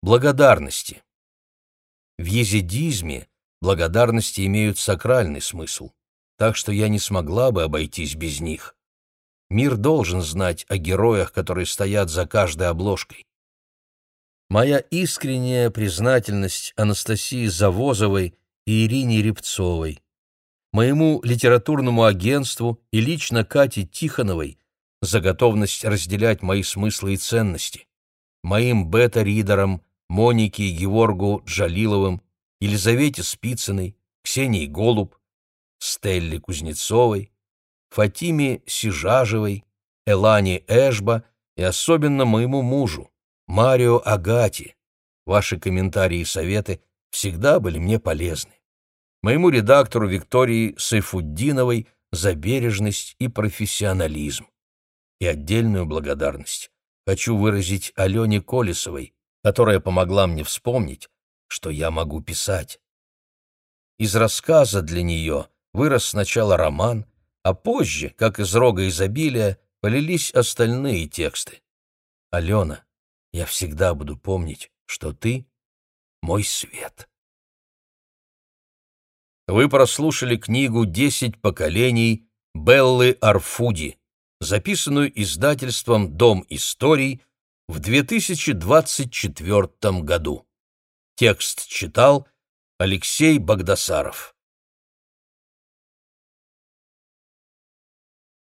Благодарности. В езидизме благодарности имеют сакральный смысл, так что я не смогла бы обойтись без них. Мир должен знать о героях, которые стоят за каждой обложкой. Моя искренняя признательность Анастасии Завозовой и Ирине Рябцовой, моему литературному агентству и лично Кате Тихоновой за готовность разделять мои смыслы и ценности, моим бета-ридерам Монике и Геворгу Джалиловым, Елизавете Спицыной, Ксении Голуб, Стелле Кузнецовой, Фатиме Сижажевой, Элане Эшба и особенно моему мужу, Марио Агати. Ваши комментарии и советы всегда были мне полезны. Моему редактору Виктории Сайфуддиновой за бережность и профессионализм. И отдельную благодарность хочу выразить Алене Колесовой, которая помогла мне вспомнить, что я могу писать. Из рассказа для нее вырос сначала роман, а позже, как из рога изобилия, полились остальные тексты. Алена, я всегда буду помнить, что ты — мой свет. Вы прослушали книгу «10 поколений» Беллы Арфуди, записанную издательством «Дом историй» в 2024 году. Текст читал Алексей Багдасаров.